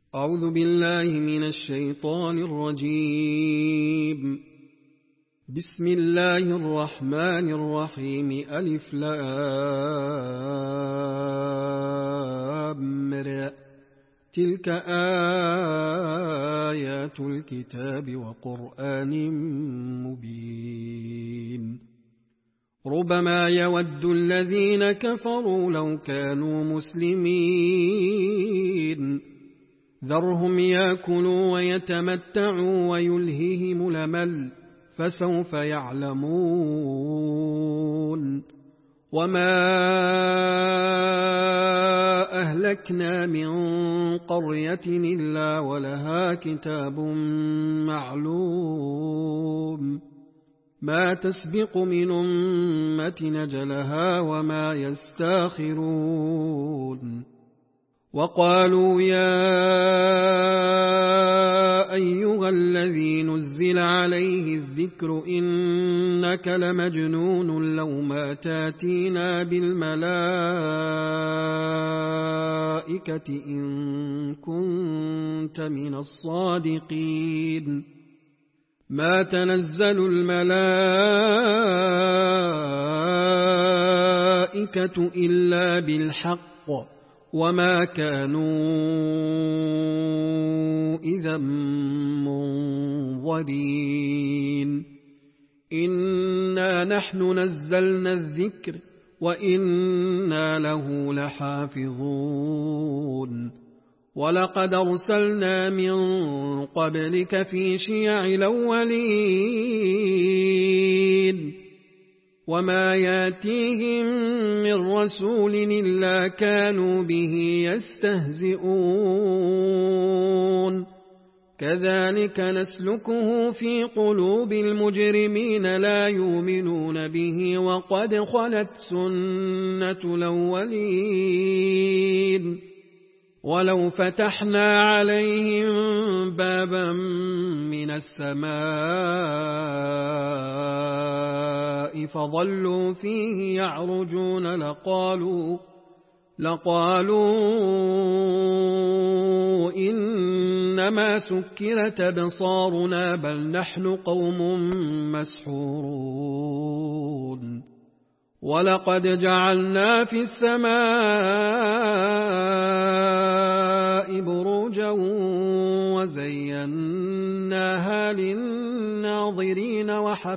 أعوذ بالله من الشيطان الرجيم. بسم الله الرحمن الرحيم. ألف لام را. تلك آيات الكتاب وقرآن مبين. ربما يود الذين كفروا لو كانوا مسلمين. ذرهم يأكلوا ويتمتعوا ويلههم الأمل فسوف يعلمون. وما أهلكنا من قرية إلا ولها كتاب معلوم ما تسبق من أمة نجلها وما يستاخرون. وقالوا يا أيها الذي نزل عليه الذكر إنك لمجنون لو ما تاتينا بالملائكة إن كنت من الصادقين. ما تنزل الملائكة إلا بالحق وما كانوا إذا منظرين. إنا نحن نزلنا الذكر وإنا له لحافظون. ولقد أرسلنا من قبلك في شيع الأولين وما ياتيهم من رسول إلا كانوا به يستهزئون. كذلك نسلكه في قلوب المجرمين لا يؤمنون به وقد خلت سنة الأولين. ولو فتحنا عليهم بابا من السماء فظلوا فيه يعرجون لقالوا إنما سكرت أبصارنا بل نحن قوم مسحورون. ولقد جعلنا في السماء بروجا وزيناها للناظرين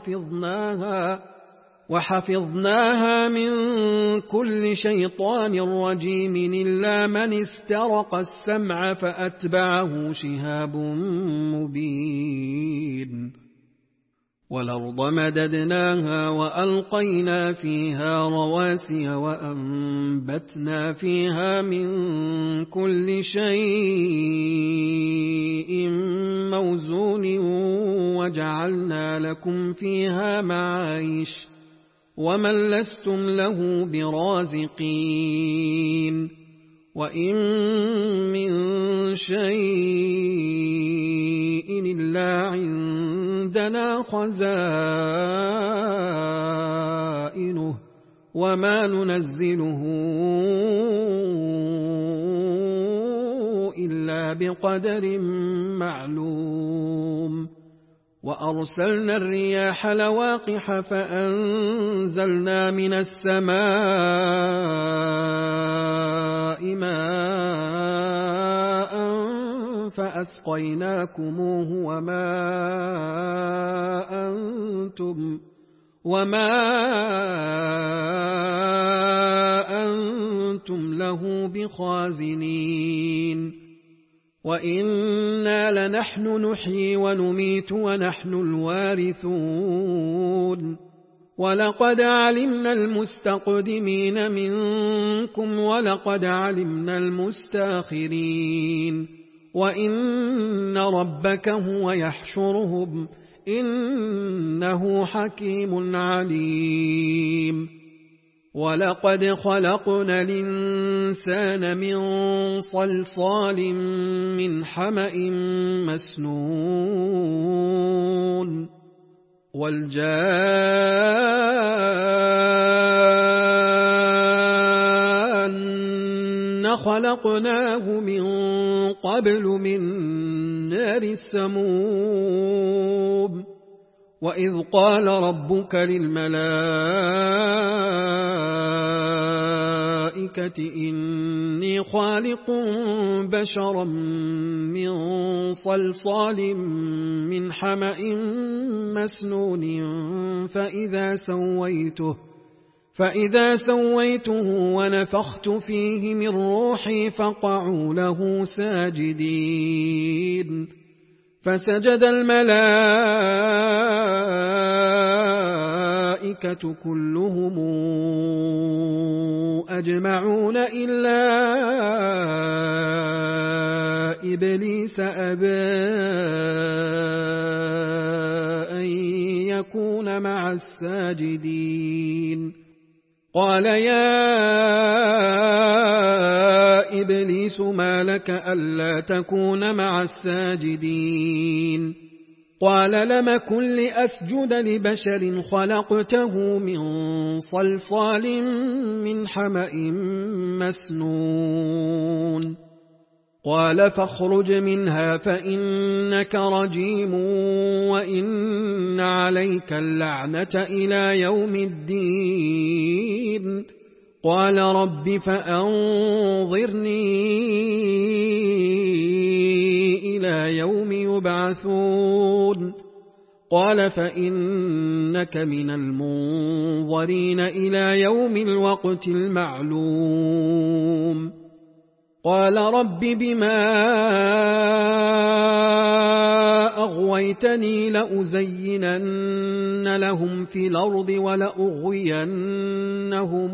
وحفظناها من كل شيطان رجيم إلا من استرق السمع فأتبعه شهاب مبين. والأرض مددناها وألقينا فيها رواسي وأنبتنا فيها من كل شيء موزون وجعلنا لكم فيها معايش ومن لستم له برازقين. وإن من شيء إلا عندنا خزائنه وما ننزله إلا بقدر معلوم. وأرسلنا الرياح لواقح فأنزلنا من السماء ماء فأسقيناكموه وما أنتم له بخازنين. وإنا لنحن نحيي ونميت ونحن الوارثون. ولقد علمنا المستقدمين منكم ولقد علمنا المستاخرين. وإن ربك هو يحشرهم إنه حكيم عليم. ولقد خلقنا الإنسان من صلصال من حمأ مسنون. والجان خلقناه من قبل من نار السموم وإذ قال ربك للملائكة إني خالق بشرا من صلصال من حمأ مسنون فإذا سويته ونفخت فيه من روحي فقعوا له ساجدين فسجد الملائكة كلهم أجمعون إلا إبليس أبى أن يكون مع الساجدين قال يا إبليس ما لك ألا تكون مع الساجدين قال لم كن لأسجد لبشر خلقته من صلصال من حمأ مسنون قال فاخرج منها فإنك رجيم وإن عليك اللعنة إلى يوم الدين قال رب فأنظرني إلى يوم يبعثون قال فإنك من المنظرين إلى يوم الوقت المعلوم قال رب بما أغويتني لأزينن لهم في الأرض ولأغوينهم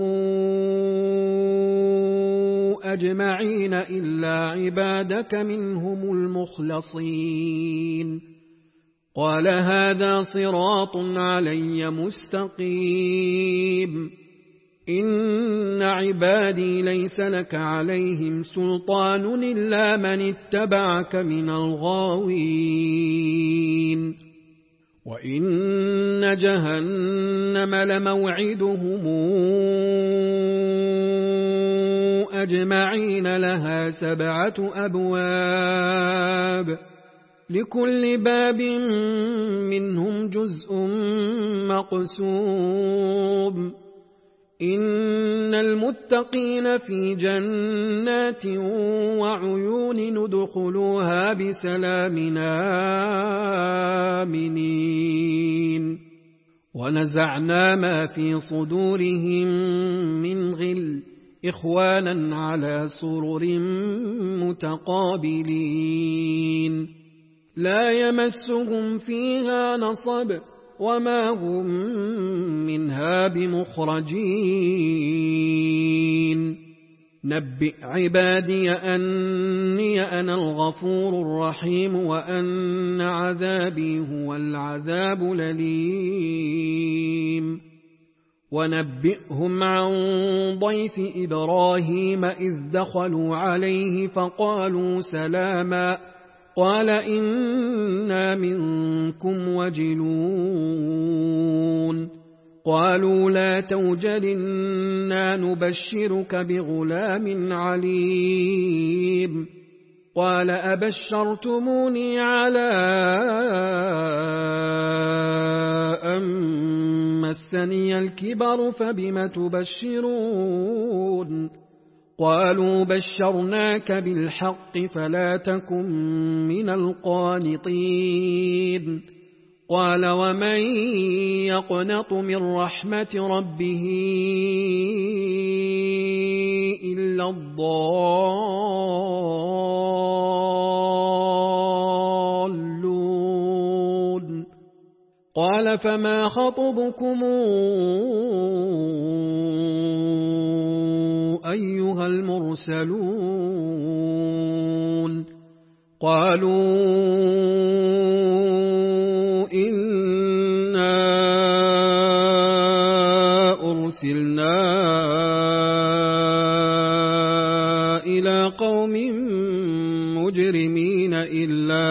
أجمعين إلا عبادك منهم المخلصين قال هذا صراط علي مستقيم إن عبادي ليس لك عليهم سلطان إلا من اتبعك من الغاوين وإن جهنم لموعدهم أجمعين لها 7 أبواب لكل باب منهم جزء مقسوم إن المتقين في جنات وعيون ندخلوها بسلام آمنين ونزعنا ما في صدورهم من غل إخوانا على سرر متقابلين لا يمسهم فيها نصب وما هم منها بمخرجين نبئ عبادي أني أنا الغفور الرحيم وأن عذابي هو العذاب الأليم ونبئهم عن ضيف إبراهيم إذ دخلوا عليه فقالوا سلاما قال إنا منكم وجلون قالوا لا توجل إنا نبشرك بغلام عليم قال أبشرتموني على أن مسني الكبر فبم تبشرون قالوا بشرناك بالحق فلا تكن من القانطين قال ومن يقنط من رحمة ربه إلا الضالون قال فما خطبكم أيها المرسلون قالوا إنا أرسلنا إلى قوم مجرمين إلا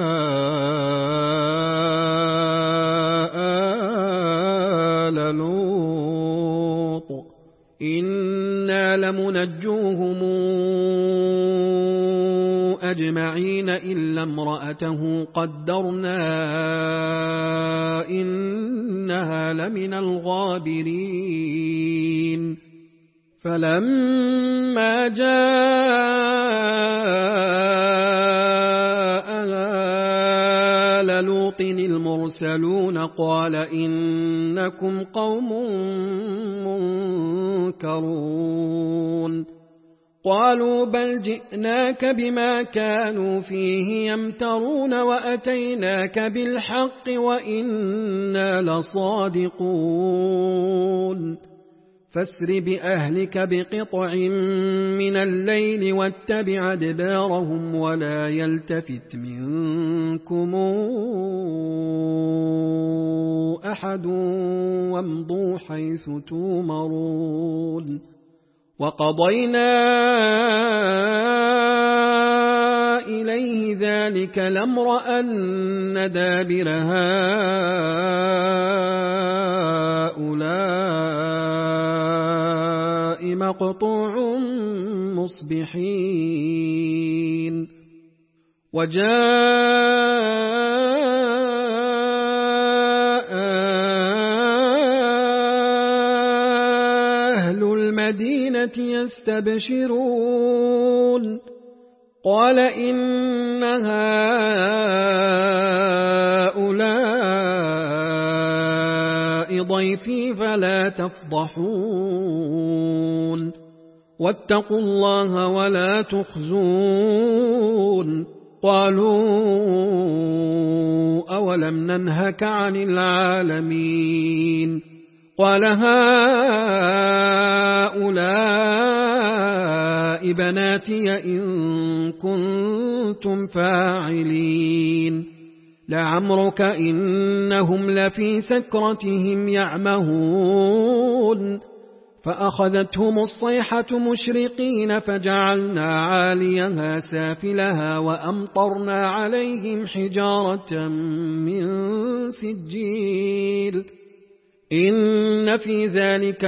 آل لوط إنا لمنجوهم أجمعين إلا امرأته قدرنا إنها لمن الغابرين فلما جاء آل لوط المرسلون قال إنكم قوم منكرون قالوا بل جئناك بما كانوا فيه يمترون وأتيناك بالحق وإنا لصادقون فاسر بأهلك بقطع من الليل واتبع أدبارهم ولا يلتفت منكم أحد وامضوا حيث تومرون وقضينا إليه ذلك الأمر أن دابر هؤلاء مقطوع مصبحين وجاء أهل المدينة يستبشرون قال إن هؤلاء ضيفي فلا تفضحون واتقوا الله ولا تخزون قالوا أولم ننهك عن العالمين قال هؤلاء بناتي إن كنتم فاعلين لعمرك إنهم لفي سكرتهم يعمهون فأخذتهم الصيحة مشرقين فجعلنا عاليها سافلها وأمطرنا عليهم حجارة من سجيل إن في ذلك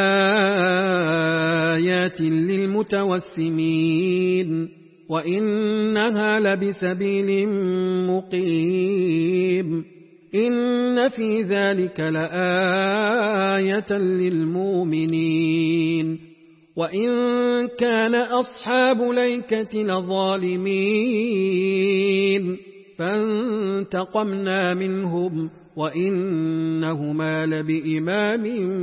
لآيات للمتوسمين وإنها لبسبيل مقيم إن في ذلك لآية للمؤمنين وإن كان أصحاب ليكة لظالمين فانتقمنا منهم وإنهما لبإمام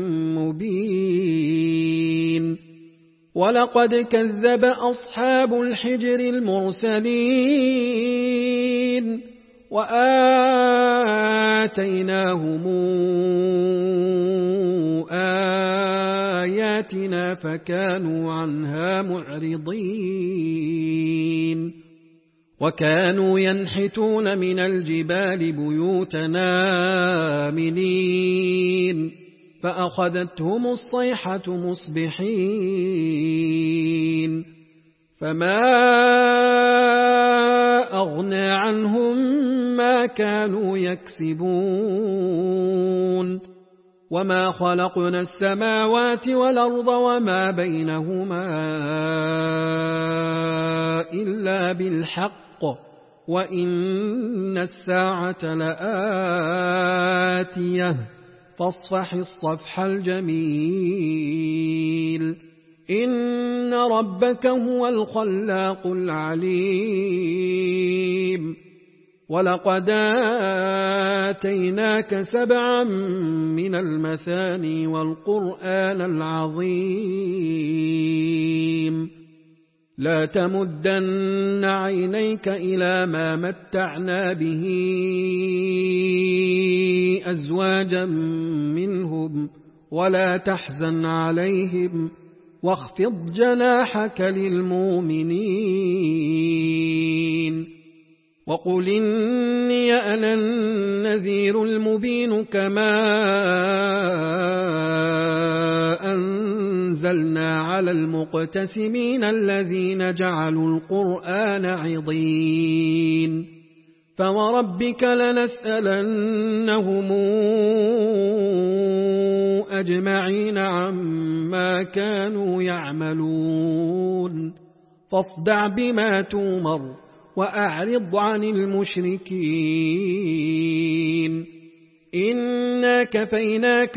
مبين ولقد كذب أصحاب الحجر المرسلين وآتيناهم آياتنا فكانوا عنها معرضين وكانوا ينحتون من الجبال بيوتنا آمنين فأخذتهم الصيحة مصبحين فما أغنى عنهم ما كانوا يكسبون وما خلقنا السماوات والأرض وما بينهما إلا بالحق وإن الساعة لآتية فاصفح الصفح الجميل إن ربك هو الخلاق العليم ولقد آتيناك 7 من المثاني والقرآن العظيم لا تمدن عينيك إلى ما متعنا به أزواجا منهم ولا تحزن عليهم واخفض جناحك للمؤمنين وقل إني أنا النذير المبين كما أنزلنا على المقتسمين الذين جعلوا القرآن عضين فوربك لنسألنهم أجمعين عما كانوا يعملون فاصدع بما تومر وأعرض عن المشركين إنا كفيناك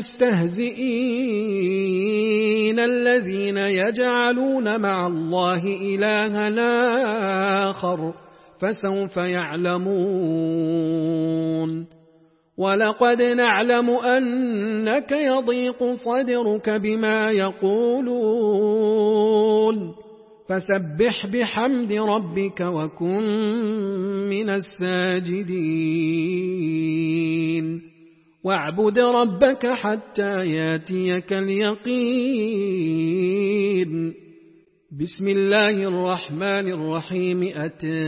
المستهزئين الذين يجعلون مع الله إلهًا آخر فسوف يعلمون ولقد نعلم أنك يضيق صدرك بما يقولون فسبح بحمد ربك وكن من الساجدين واعبد ربك حتى ياتيك اليقين بسم الله الرحمن الرحيم أتى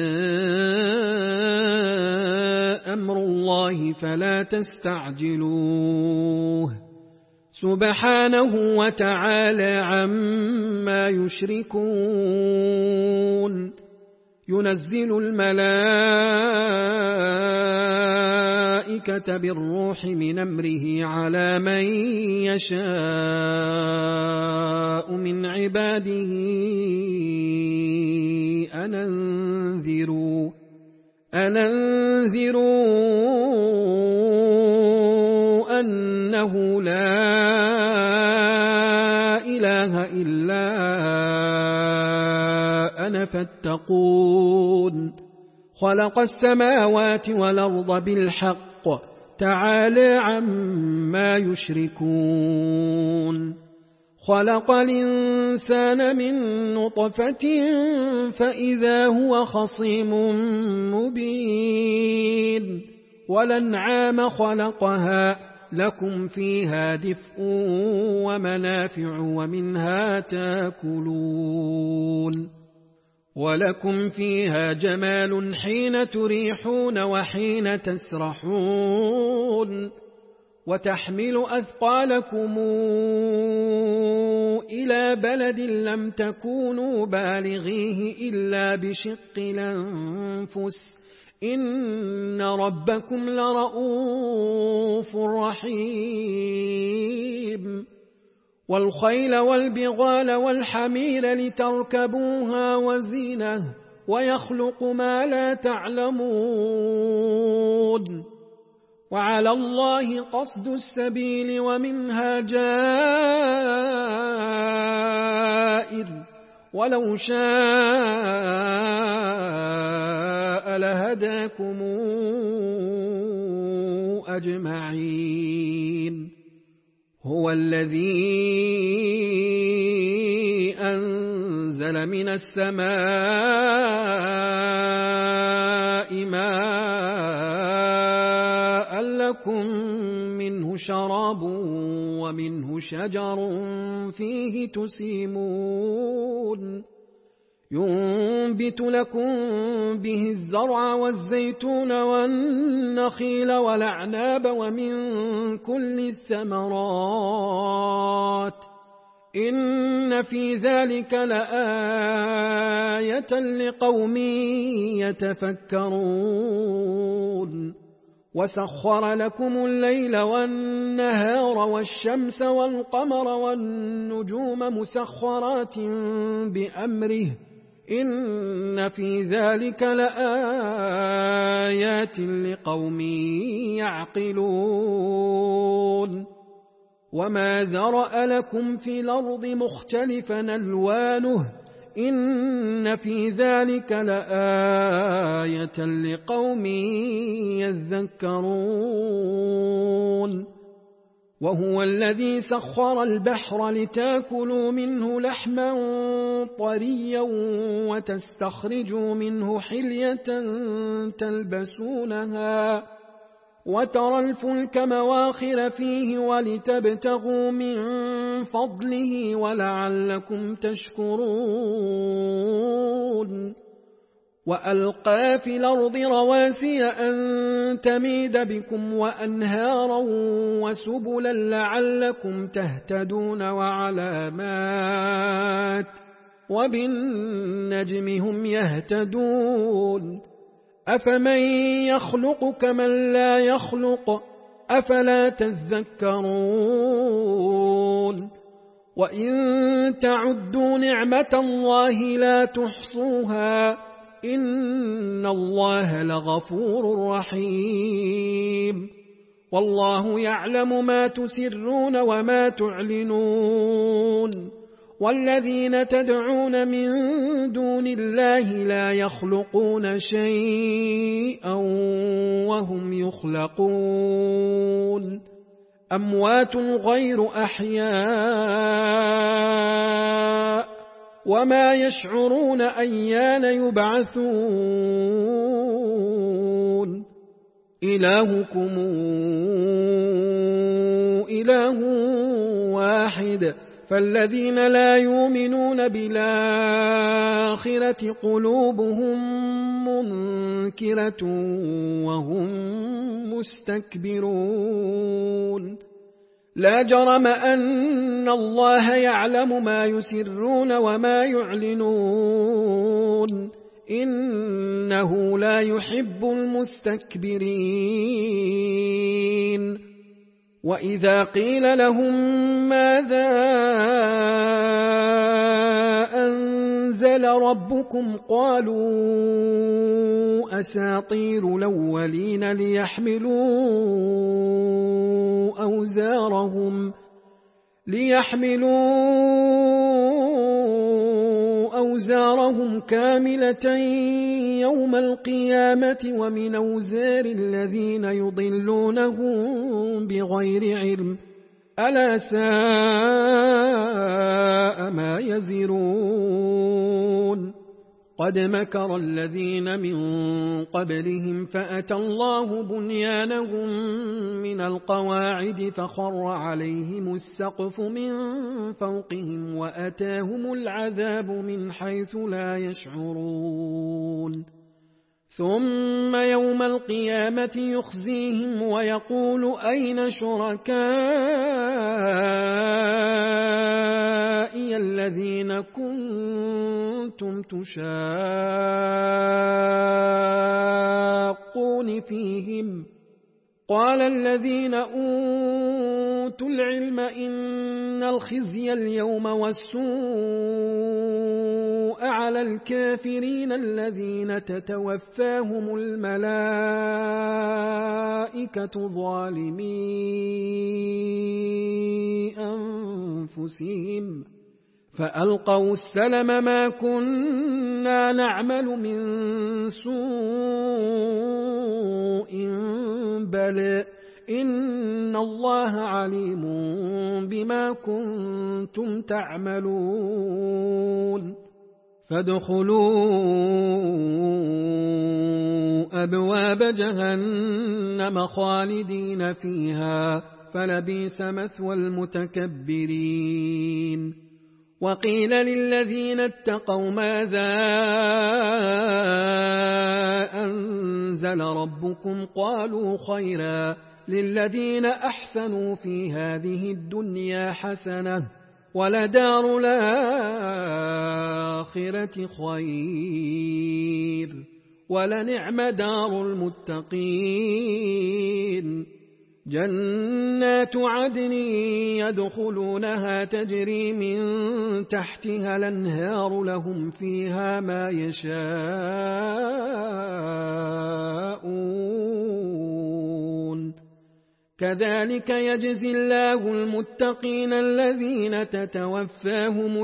أمر الله فلا تستعجلوه سبحانه وتعالى عما يشركون ينزل الملائكة بالروح من أمره على من يشاء من عباده أن أنذروا أنه لا إله إلا أنا فاتقون خلق السماوات والأرض بالحق تعالى عما يشركون خلق الإنسان من نطفة فإذا هو خصيم مبين والأنعام خلقها لكم فيها دفء ومنافع ومنها تاكلون ولكم فيها جمال حين تريحون وحين تسرحون وتحمل أثقالكم إلى بلد لم تكونوا بالغيه إلا بشق الأنفس إن ربكم لرؤوف رحيم والخيل والبغال والحمير لتركبوها وزينة ويخلق ما لا تعلمون وعلى الله قصد السبيل ومنها جائر ولو شاء لهداكم أجمعين هو الذي أنزل من السماء ماء لكم منه شراب ومنه شجر فيه تسيمون ينبت لكم به الزرع والزيتون والنخيل والأعناب ومن كل الثمرات إن في ذلك لآية لقوم يتفكرون وسخر لكم الليل والنهار والشمس والقمر والنجوم مسخرات بأمره إن في ذلك لآيات لقوم يعقلون وما ذرأ لكم في الأرض مختلفا ألوانه إن في ذلك لآية لقوم يذكرون وهو الذي سخر البحر لتاكلوا منه لحما طريا وتستخرجوا منه حلية تلبسونها وترى الفلك مواخر فيه ولتبتغوا من فضله ولعلكم تشكرون وألقى في الأرض رواسي أن تميد بكم وأنهارا وسبلا لعلكم تهتدون وعلامات وبالنجم هم يهتدون أفمن يخلق كمن لا يخلق أفلا تذكرون وإن تعدوا نعمة الله لا تحصوها إن الله لغفور رحيم والله يعلم ما تسرون وما تعلنون والذين تدعون من دون الله لا يخلقون شيئا وهم يخلقون أموات غير أحياء وما يشعرون أيان يبعثون إلهكم إله واحد فالذين لا يؤمنون بالآخرة قلوبهم منكرة وهم مستكبرون لا جرم أن الله يعلم ما يسرون وما يعلنون إنه لا يحب المستكبرين وإذا قيل لهم ماذا أنزل ربكم قالوا أساطير الأولين ليحملوا أوزارهم كاملة يوم القيامة ومن أوزار الذين يضلونهم بغير علم ألا ساء ما يزرون قد مكر الذين من قبلهم فأتى الله بنيانهم من القواعد فخر عليهم السقف من فوقهم وأتاهم العذاب من حيث لا يشعرون ثم يوم القيامة يخزيهم ويقول أين شركائي الذين كنتم تشاقون فيهم قال الذين أوتوا العلم إن الخزي اليوم والسوء على الكافرين الذين تتوفاهم الملائكة ظالمي أنفسهم فألقوا السلم ما كنا نعمل من سوء بل إن الله عليم بما كنتم تعملون فادخلوا أبواب جهنم خالدين فيها فلبئس مثوى المتكبرين وقيل للذين اتقوا ماذا أنزل ربكم قالوا خيرا للذين أحسنوا في هذه الدنيا حسنة ولدار الآخرة خير ولنعم دار المتقين جنات عدن يدخلونها تجري من تحتها الأنهار لهم فيها ما يشاءون كذلك يجزي الله المتقين الذين تتوفاهم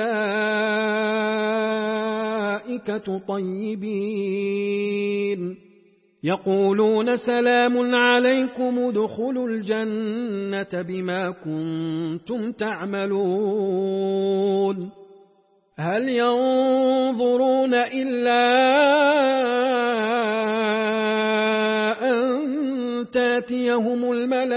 الملائكة طيبين يقولون سلام عليكم ادخلوا الجنة بما كنتم تعملون هل ينظرون إلا أن تاتيهم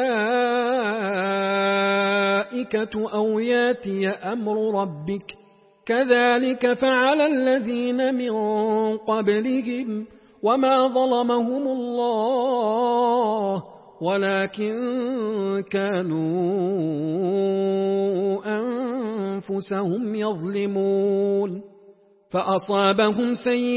الملائكة أو ياتي أمر ربك كذلك فعل الذين من قبلهم وما ظلمهم الله ولكن كانوا أنفسهم يظلمون فأصابهم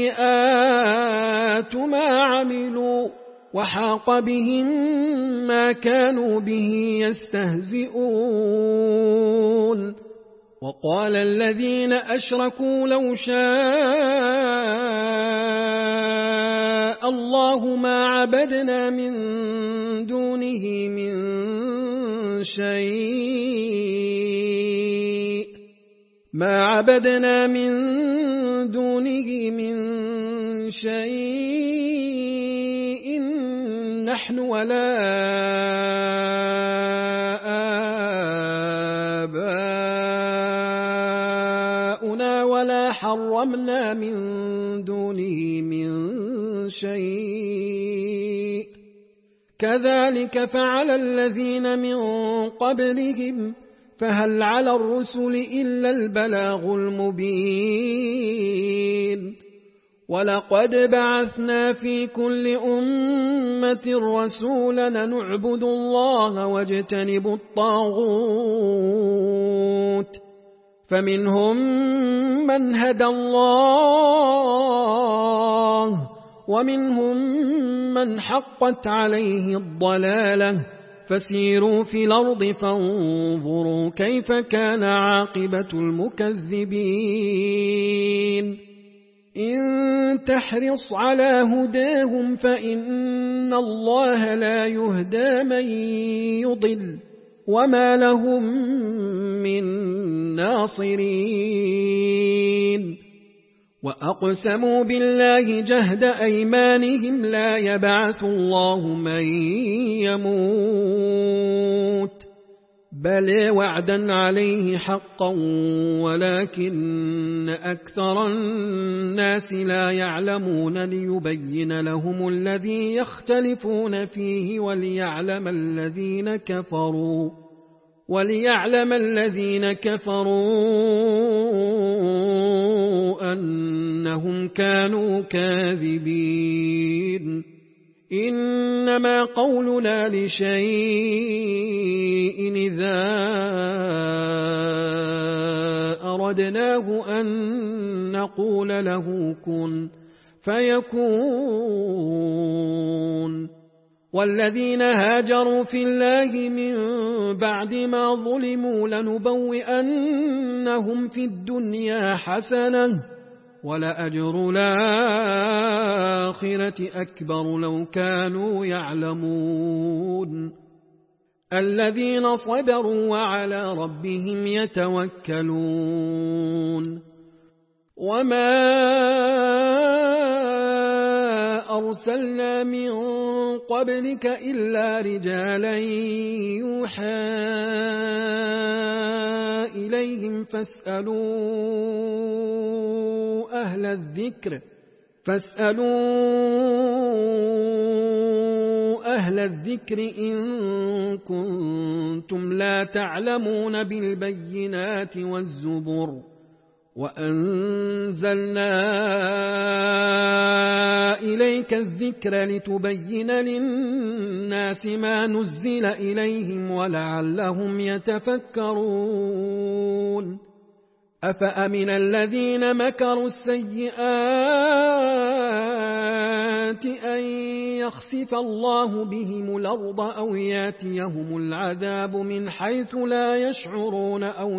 سيئات ما عملوا وحاق بهم ما كانوا به يستهزئون وقال الذين أشركوا لو شاء الله ما عبدنا من دونه من شيء نحن ولا آباؤنا ولا حرمنا من دونه من شيء كذلك فعل الذين من قبلهم فهل على الرسل إلا البلاغ المبين ولقد بعثنا في كل أمة رسولا نعبد الله واجتنب الطاغوت فمنهم من هدى الله ومنهم من حقت عليه الضلالة فسيروا في الأرض فانظروا كيف كان عاقبة المكذبين إن تحرص على هداهم فإن الله لا يهدى من يضل وما لهم من ناصرين وأقسموا بالله جهد أيمانهم لا يبعث الله من يموت بل وعدا عليه حقا ولكن أكثر الناس لا يعلمون ليبين لهم الذي يختلفون فيه وليعلم الذين كفروا أنهم كانوا كاذبين إنما قولنا لشيء إذا أردناه أن نقول له كن فيكون والذين هاجروا في الله من بعد ما ظلموا لنبوئنهم في الدنيا حسنة ولأجر الآخرة أكبر لو كانوا يعلمون الذين صبروا وعلى ربهم يتوكلون وما أرسلنا من قبلك إلا رجالا يوحى إليهم فاسألوا أهل الذكر إن كنتم لا تعلمون بالبينات والزبر وأنزلنا إليك الذكر لتبين للناس ما نزل إليهم ولعلهم يتفكرون أفأمن الذين مكروا السيئات أن يخسف الله بهم الأرض أو ياتيهم العذاب من حيث لا يشعرون أو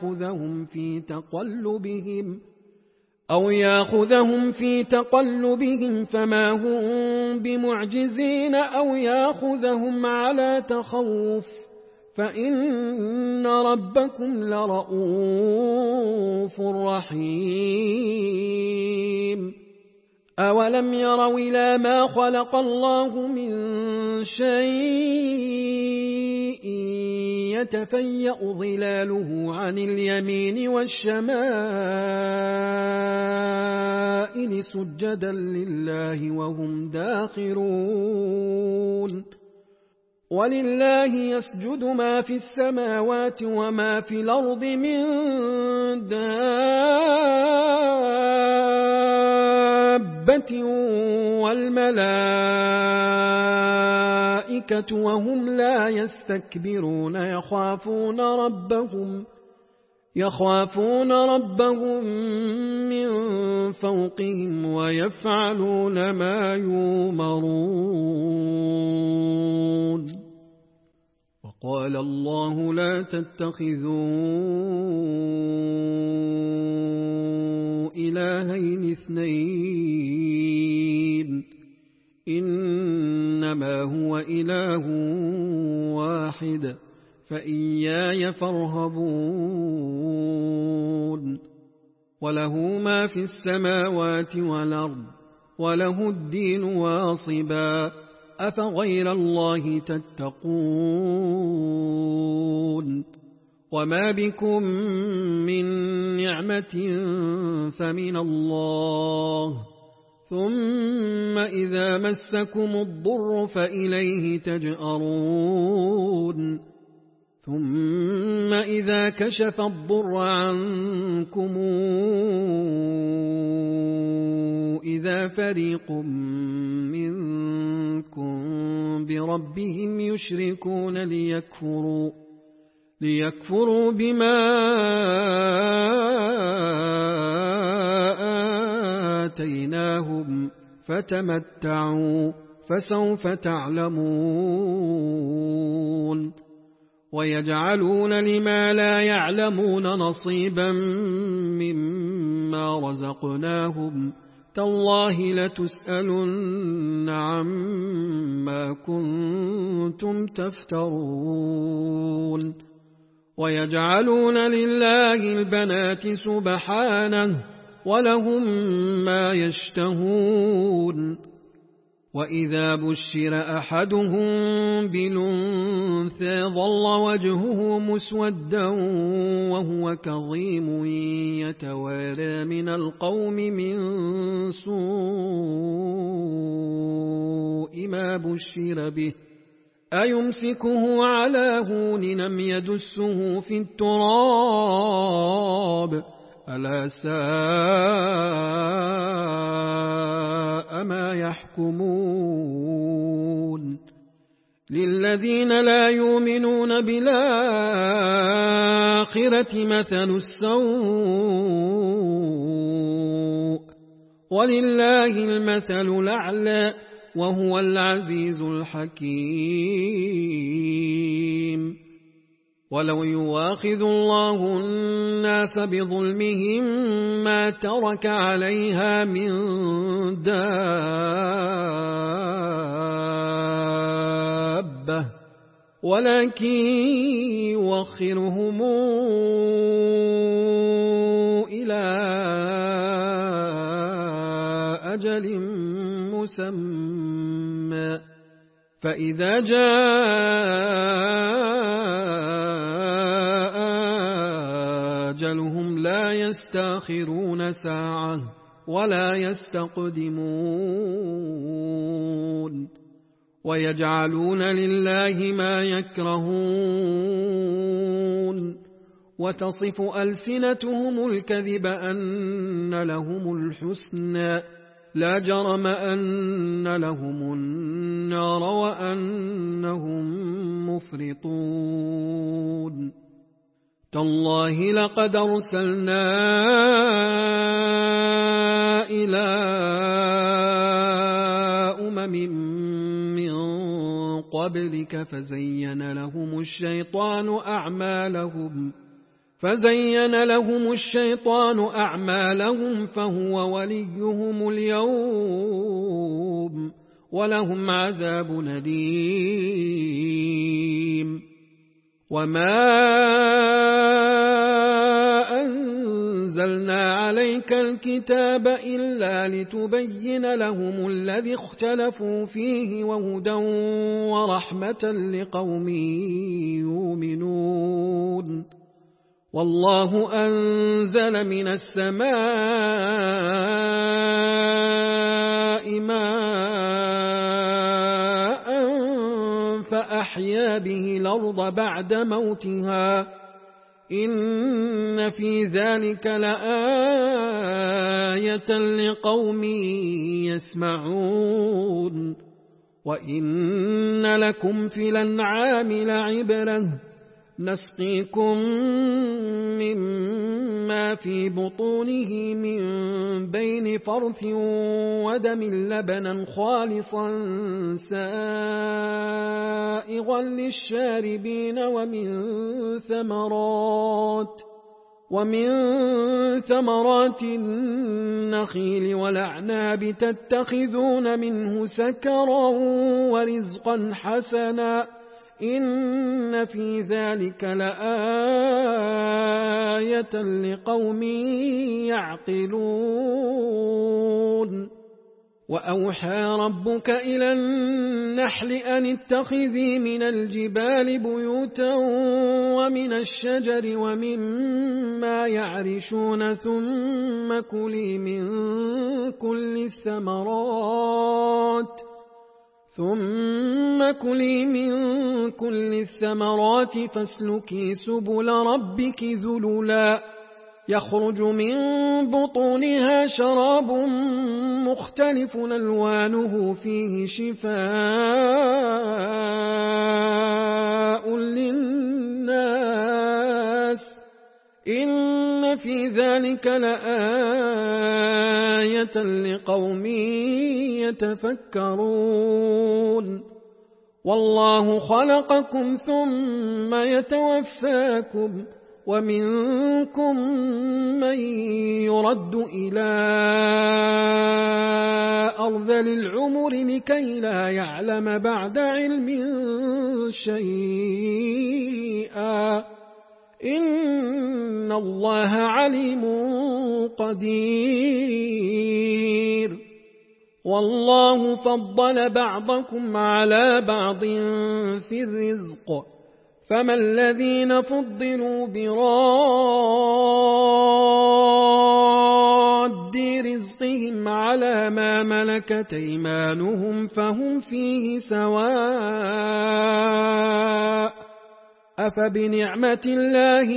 ياخذهم في تقلبهم فما هم بمعجزين أو ياخذهم على تخوف فإن ربكم لرؤوف رحيم أولم يروا إلى ما خلق الله من شيء يتفيأ ظلاله عن اليمين والشمائل سجدا لله وهم داخرون ولله يسجد ما في السماوات وما في الأرض من دابة والملائكة وهم لا يستكبرون يخافون ربهم من فوقهم ويفعلون ما يؤمرون قال الله لا تتخذوا إلهين اثنين إنما هو إله واحد فإياي فارهبون وله ما في السماوات والأرض وله الدين واصبا أفغير الله تتقون وما بكم من نعمة فمن الله ثم إذا مسكم الضر فإليه تجأرون ثم إذا كشف الضر عنكم إذا فريق منكم بربهم يشركون ليكفروا بما آتيناهم فتمتعوا فسوف تعلمون ويجعلون لما لا يعلمون نصيبا مما رزقناهم تالله لتسألن عما كنتم تفترون ويجعلون لله البنات سبحانه ولهم ما يشتهون وإذا بشر أحدهم بالأنثى ظل وجهه مسودا وهو كظيم يتوارى من القوم من سوء ما بشر به أيمسكه على هون أم يدسه في التراب ألا ساء ما يحكمون للذين لا يؤمنون بالآخرة مثل السوء ولله المثل الأعلى وهو العزيز الحكيم ولو يواخذ الله الناس بظلمهم ما ترك عليها من دابة ولكن يوخرهم إلى أجل مسمى فإذا جاء أجلهم لا يستأخرون ساعة ولا يستقدمون ويجعلون لله ما يكرهون وتصف ألسنتهم الكذب أن لهم الحسنى لا جرم أن لهم النار وأنهم مفرطون تالله لقد أرسلنا إلى من قبلك فزين لهم الشيطان أعمالهم فهو وليهم اليوم ولهم عذاب أليم وما أنزلنا عليك الكتاب إلا لتبين لهم الذي اختلفوا فيه وهدى ورحمة لقوم يؤمنون والله أنزل من السماء ماء فأحيا به الأرض بعد موتها إن في ذلك لآية لقوم يسمعون وإن لكم في الأنعام لعبرة نسقيكم مما في بطونه من بين فرث ودم لبنا خالصا سائغا للشاربين ومن ثمرات النخيل والأعناب تتخذون منه سكرا ورزقا حسنا إن في ذلك لآية لقوم يعقلون وأوحى ربك إلى النحل أن اتخذي من الجبال بيوتا ومن الشجر ومما يعرشون ثم كلي من كل الثمرات فاسلكي سبل ربك ذللا يخرج من بطونها شراب مختلف ألوانه فيه شفاء للناس إن في ذلك لآية لقوم يتفكرون والله خلقكم ثم يتوفاكم ومنكم من يرد إلى أرذل العمر لكي لا يعلم بعد علم شيئا إن الله عليم قدير والله فضل بعضكم على بعض في الرزق فما الذين فضلوا براد رزقهم على ما ملكت أيمانهم فهم فيه سواء أفبنعمة الله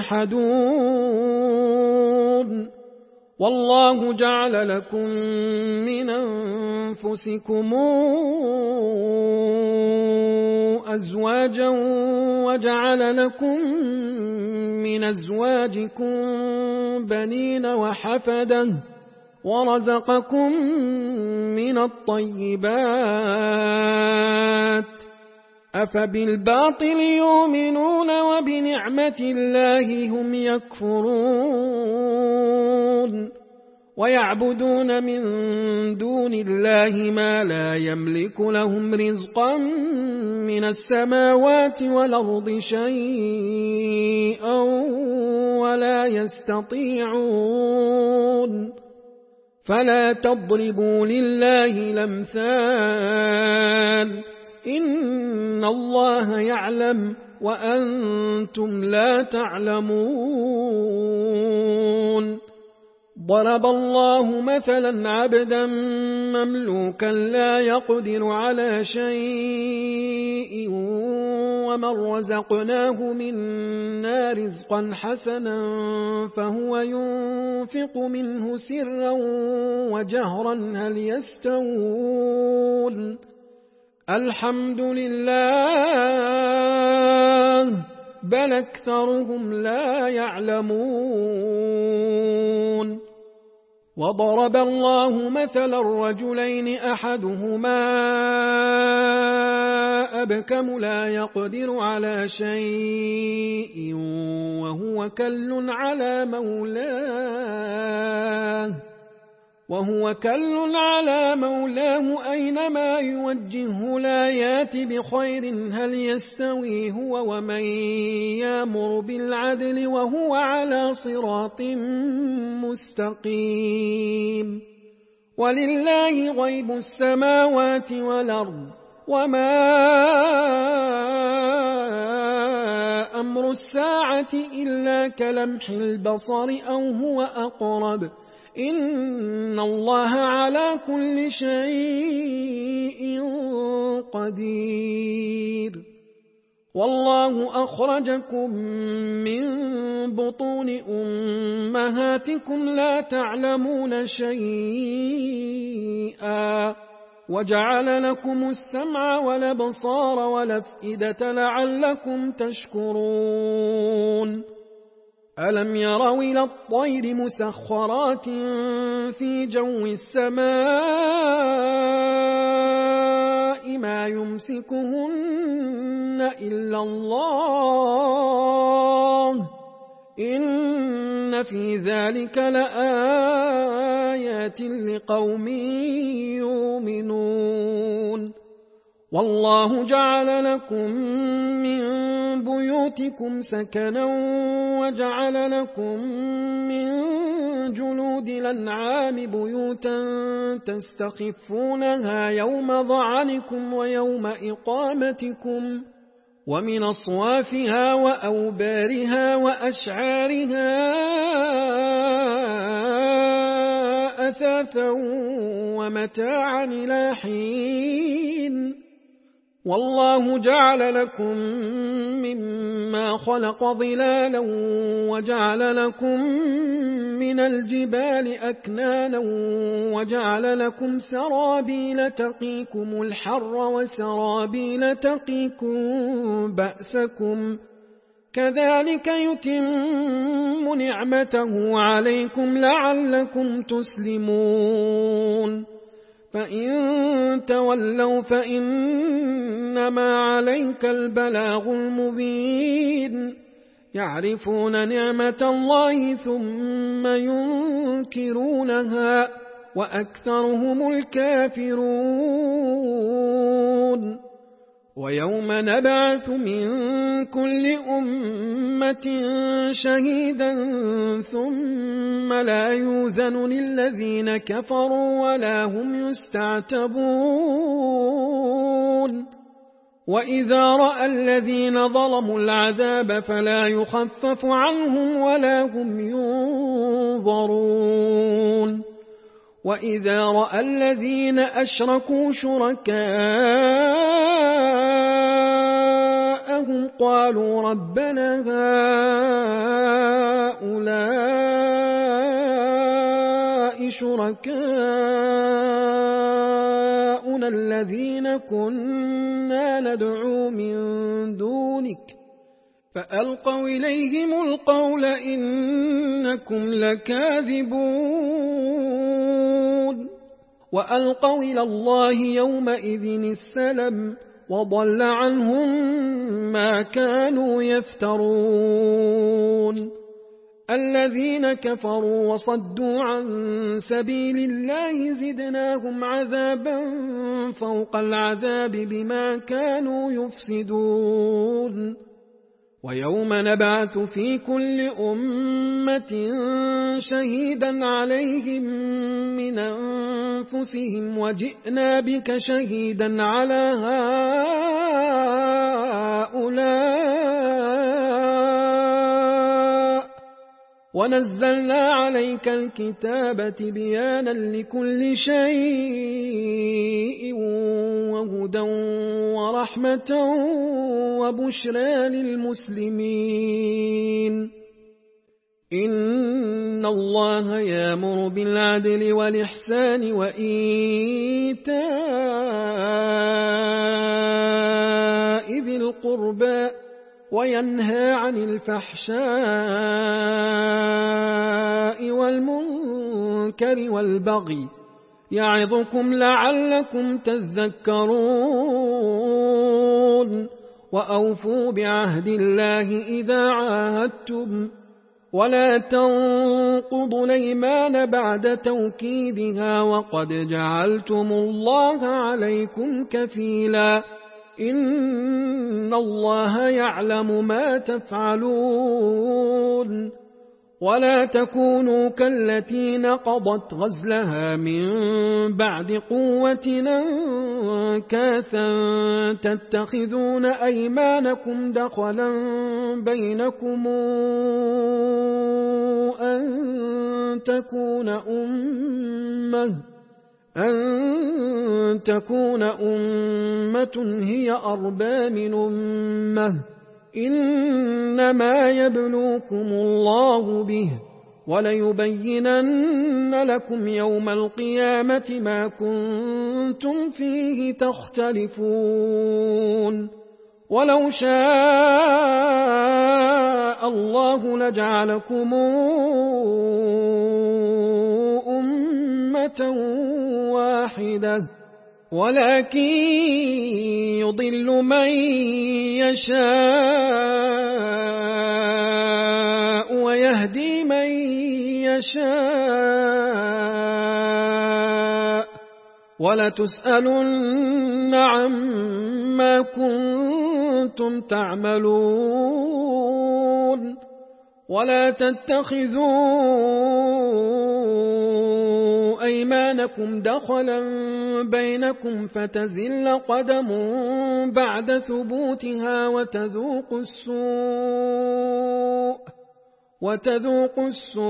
يجحدون والله جعل لكم من أنفسكم أزواجا وجعل لكم من أزواجكم بنين وحفدة ورزقكم من الطيبات أفبالباطل يؤمنون وبنعمة الله هم يكفرون ويعبدون من دون الله ما لا يملك لهم رزقا من السماوات والأرض شيئا ولا يستطيعون فلا تضربوا لله الأمثال إن الله يعلم وأنتم لا تعلمون ضرب الله مثلا عبدا مملوكا لا يقدر على شيء ومن رزقناه منا رزقا حسنا فهو ينفق منه سرا وجهرا هل يستوون الحمد لله بل أكثرهم لا يعلمون وضرب الله مثلا الرجلين أحدهما أبكم لا يقدر على شيء وهو كل على مولاه أينما يوجهه لا يات بخير هل يستوي هو ومن يأمر بالعدل وهو على صراط مستقيم ولله غيب السماوات والأرض وما أمر الساعة إلا كلمح البصر أو هو أقرب إن الله على كل شيء قدير والله أخرجكم من بطون أمهاتكم لا تعلمون شيئا وجعل لكم السمع والأبصار والأفئدة لعلكم تشكرون ألم يروا إلى الطير مسخرات في جو السماء ما يمسكهن إلا الله إن في ذلك لآيات لقوم يؤمنون والله جعل لكم من بيوتكم سكنا وجعل لكم من جلود الأنعام بيوتا تستخفونها يوم ضعنكم ويوم إقامتكم ومن أصوافها وأوبارها وأشعارها أثاثا ومتاعا إلى حين والله جعل لكم مما خلق ظلالا وجعل لكم من الجبال أكنانا وجعل لكم سرابيل تقيكم الحر وسرابيل تقيكم بأسكم كذلك يتم نعمته عليكم لعلكم تسلمون فإن تولوا فإنما عليك البلاغ المبين يعرفون نعمة الله ثم ينكرونها وأكثرهم الكافرون ويوم نبعث من كل أمة شهيدا ثم لا يؤذن للذين كفروا ولا هم يستعتبون وإذا رأى الذين ظلموا العذاب فلا يخفف عنهم ولا هم ينظرون وإذا رأى الذين أشركوا شركاءهم قالوا ربنا هؤلاء شركاؤنا الذين كنا ندعو من دونك فألقوا إليهم القول إنكم لكاذبون وألقوا إلى الله يومئذ السلم وضل عنهم ما كانوا يفترون الذين كفروا وصدوا عن سبيل الله زدناهم عذابا فوق العذاب بما كانوا يفسدون ويوم نبعث في كل أمة شهيدا عليهم من أنفسهم وجئنا بك شهيدا على هؤلاء ونزلنا عليك الكتاب بيانا لكل شيء وهدى ورحمة وبشرى للمسلمين إن الله يأمر بالعدل والإحسان وإيتاء ذي القربى وينهى عن الفحشاء والمنكر والبغي يعظكم لعلكم تذكرون وأوفوا بعهد الله إذا عاهدتم ولا تنقضوا الأيمان بعد توكيدها وقد جعلتم الله عليكم كفيلا إن الله يعلم ما تفعلون ولا تكونوا كالتي نقضت غزلها من بعد قوة أنكاثا تتخذون أيمانكم دخلا بينكم أن تكون أمة هي أربى من أمة إنما يبلوكم الله به وليبينن لكم يوم القيامة ما كنتم فيه تختلفون ولو شاء الله لجعلكم أمة واحدة ولكن يضل من يشاء ويهدي من يشاء ولتسألن عما كنتم تعملون ولا تتخذوا أيمانكم دخلا بينكم فتزل قدم بعد ثبوتها وتذوقوا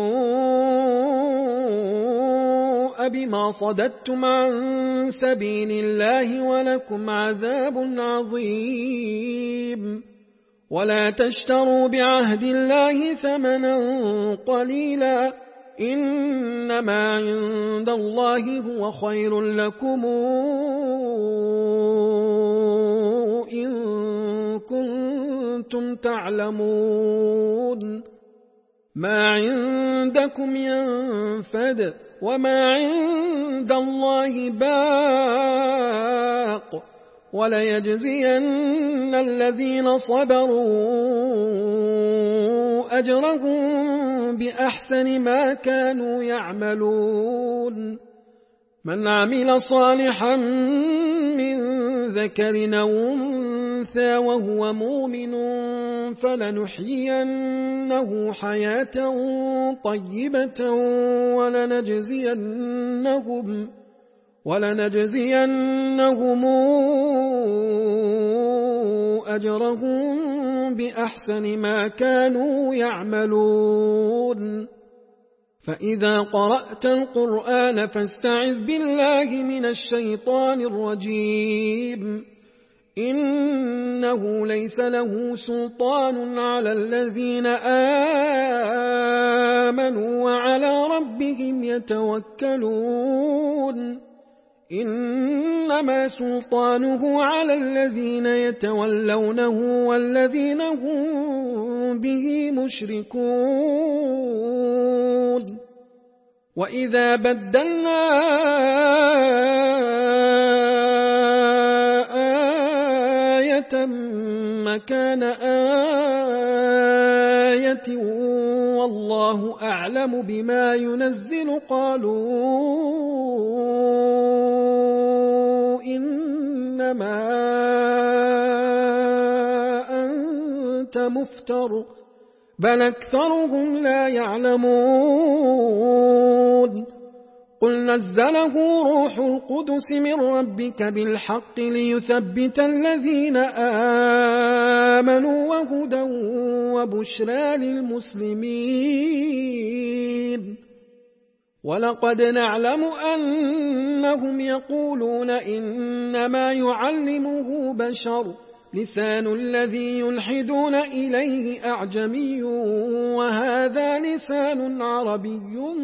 السوء بما صددتم عن سبيل الله ولكم عذاب عظيم ولا تشتروا بعهد الله ثمنا قليلا إنما عند الله هو خير لكم إن كنتم تعلمون ما عندكم ينفد وما عند الله باق وليجزين الذين صبروا أجرهم بأحسن ما كانوا يعملون من عمل صالحا من ذكر أو أنثى وهو مؤمن فلنحيينه حياة طيبة ولنجزينهم أجرهم بأحسن ما كانوا يعملون فإذا قرأت القرآن فاستعذ بالله من الشيطان الرجيم إنه ليس له سلطان على الذين آمنوا وعلى ربهم يتوكلون إنما سلطانه على الذين يتولونه والذين هم به مشركون وإذا بدلنا آية مكان آية والله أعلم بما ينزل قالوا إنما أنت مفتر بل أكثرهم لا يعلمون قل نزله روح القدس من ربك بالحق ليثبت الذين آمنوا وهدى وبشرى للمسلمين ولقد نعلم أنهم يقولون إنما يعلمه بشر لسان الذي يلحدون إليه أعجمي وهذا لسان عربي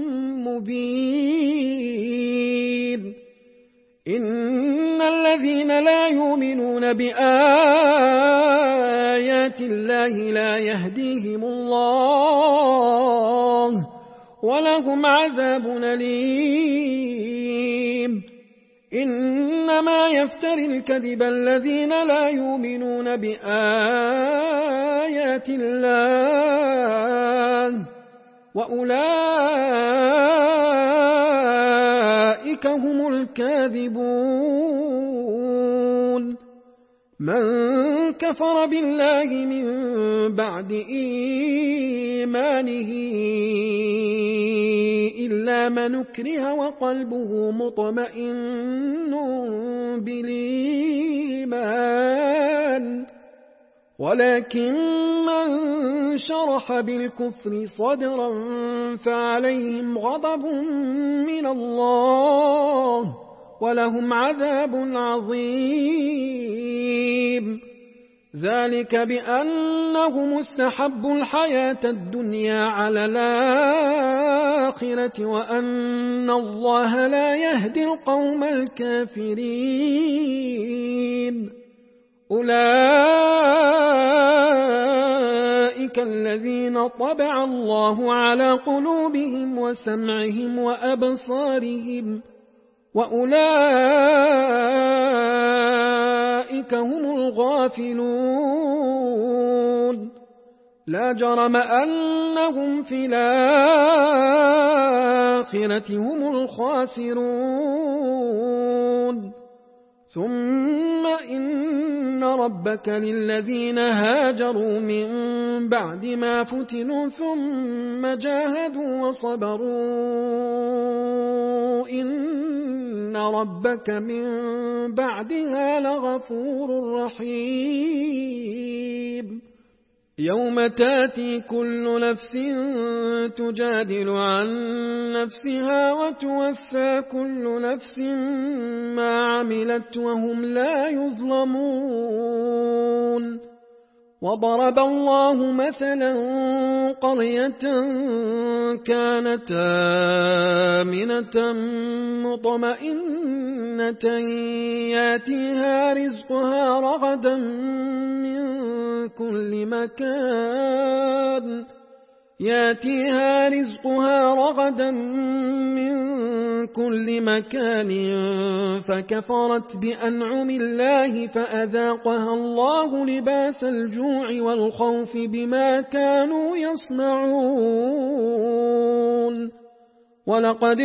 مبين إن الذين لا يؤمنون بآيات الله لا يهديهم الله ولهم عذاب أليم إنما يفتري الكذب الذين لا يؤمنون بآيات الله وأولئك هم الكاذبون من كفر بالله من بعد إيمانه إلا من أكره وقلبه مطمئن بالإيمان ولكن من شرح بالكفر صدرا فعليهم غضب من الله ولهم عذاب عظيم ذلك بأنهم استحبوا الحياة الدنيا على الآخرة وأن الله لا يهدي القوم الكافرين أولئك الذين طبع الله على قلوبهم وسمعهم وأبصارهم وأولئك هم الغافلون لا جرم أنهم في الآخرة هم الخاسرون ثم إن ربك للذين هاجروا من بعد ما فتنوا ثم جاهدوا وصبروا إن ربك من بعدها لغفور رحيم يوم تاتي كل نفس تجادل عن نفسها وتوفى كل نفس ما عملت وهم لا يظلمون وضرب الله مثلا قرية كانت آمنة مطمئنة ياتيها رزقها رغدا من كل مكان فكفرت بأنعم الله فأذاقها الله لباس الجوع والخوف بما كانوا يصنعون ولقد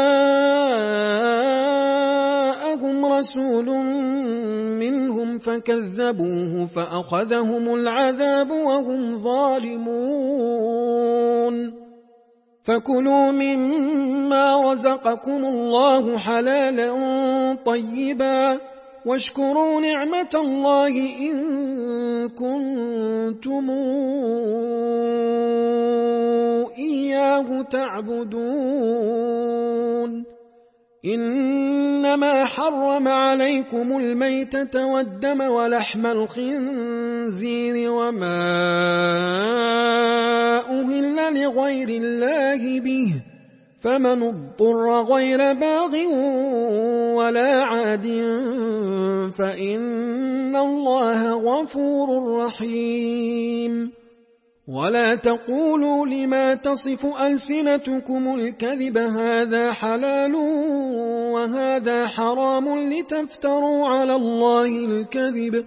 جاءهم رسول منهم فكذبوه فأخذهم العذاب وهم ظالمون فكلوا مما رزقكم الله حلالا طيبا واشكروا نعمة الله إن كنتم إياه تعبدون إنما حرم عليكم الميتة والدم ولحم الخنزير وما أهل لغير الله به فمن اضطر غير باغ ولا عاد فإن الله غفور رحيم ولا تقولوا لما تصف ألسنتكم الكذب هذا حلال وهذا حرام لتفتروا على الله الكذب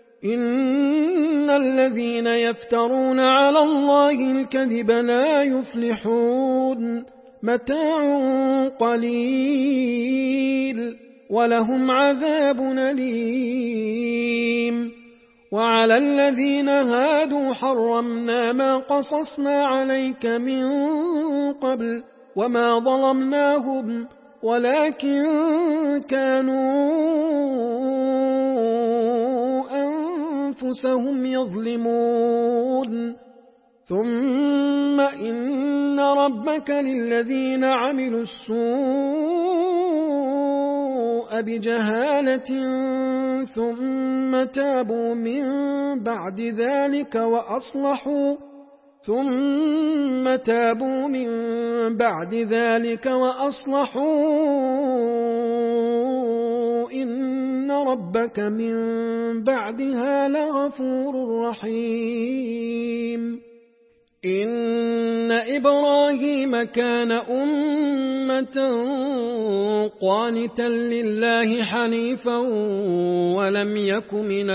إن الذين يفترون على الله الكذب لا يفلحون متاع قليل ولهم عذاب أليم وعلى الذين هادوا حرمنا ما قصصنا عليك من قبل وما ظلمناهم ولكن كانوا أنفسهم يظلمون ثم إن ربك للذين عملوا السوء بجهالة ثم تابوا من بعد ذلك وأصلحوا إن ربك من بعدها لغفور رحيم إن إبراهيم كان أمة قانتا لله حنيفا ولم يك من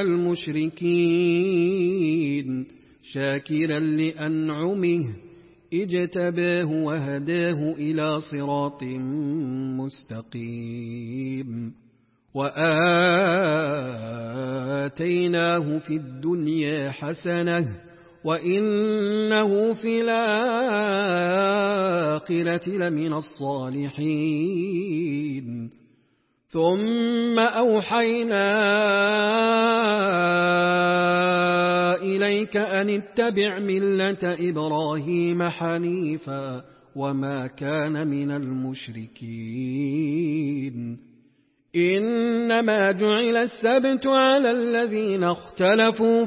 المشركين شاكرا لأنعمه اجتباه وهداه إلى صراط مستقيم وآتيناه في الدنيا حسنة وإنه في الآخرة لمن الصالحين ثم أوحينا إليك أن اتبع ملة إبراهيم حنيفا وما كان من المشركين إن إنما جعل السبت على الذين اختلفوا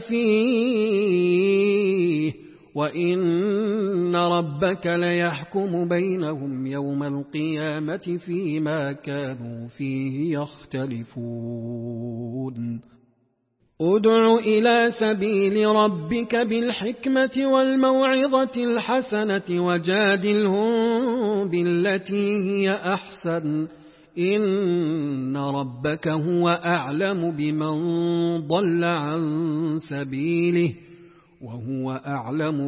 فيه وإن ربك ليحكم بينهم يوم القيامة فيما كانوا فيه يختلفون ادع إلى سبيل ربك بالحكمة والموعظة الحسنة وجادلهم بالتي هي أحسن إن ربك هو أعلم بمن ضل عن سبيله وهو أعلم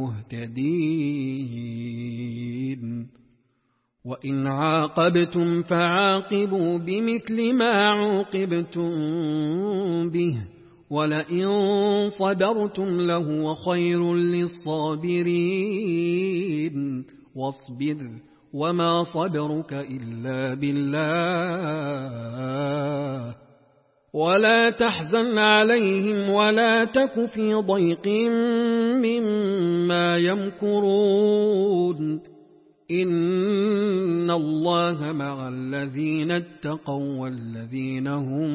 بالمهتدين وإن عاقبتم فعاقبوا بمثل ما عوقبتم به ولئن صبرتم لهو خير للصابرين واصبر وما صبرك إلا بالله ولا تحزن عليهم ولا تك في ضيق مما يمكرون إن الله مع الذين اتقوا والذين هم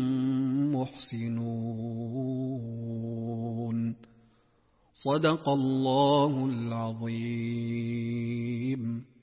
محسنون صدق الله العظيم.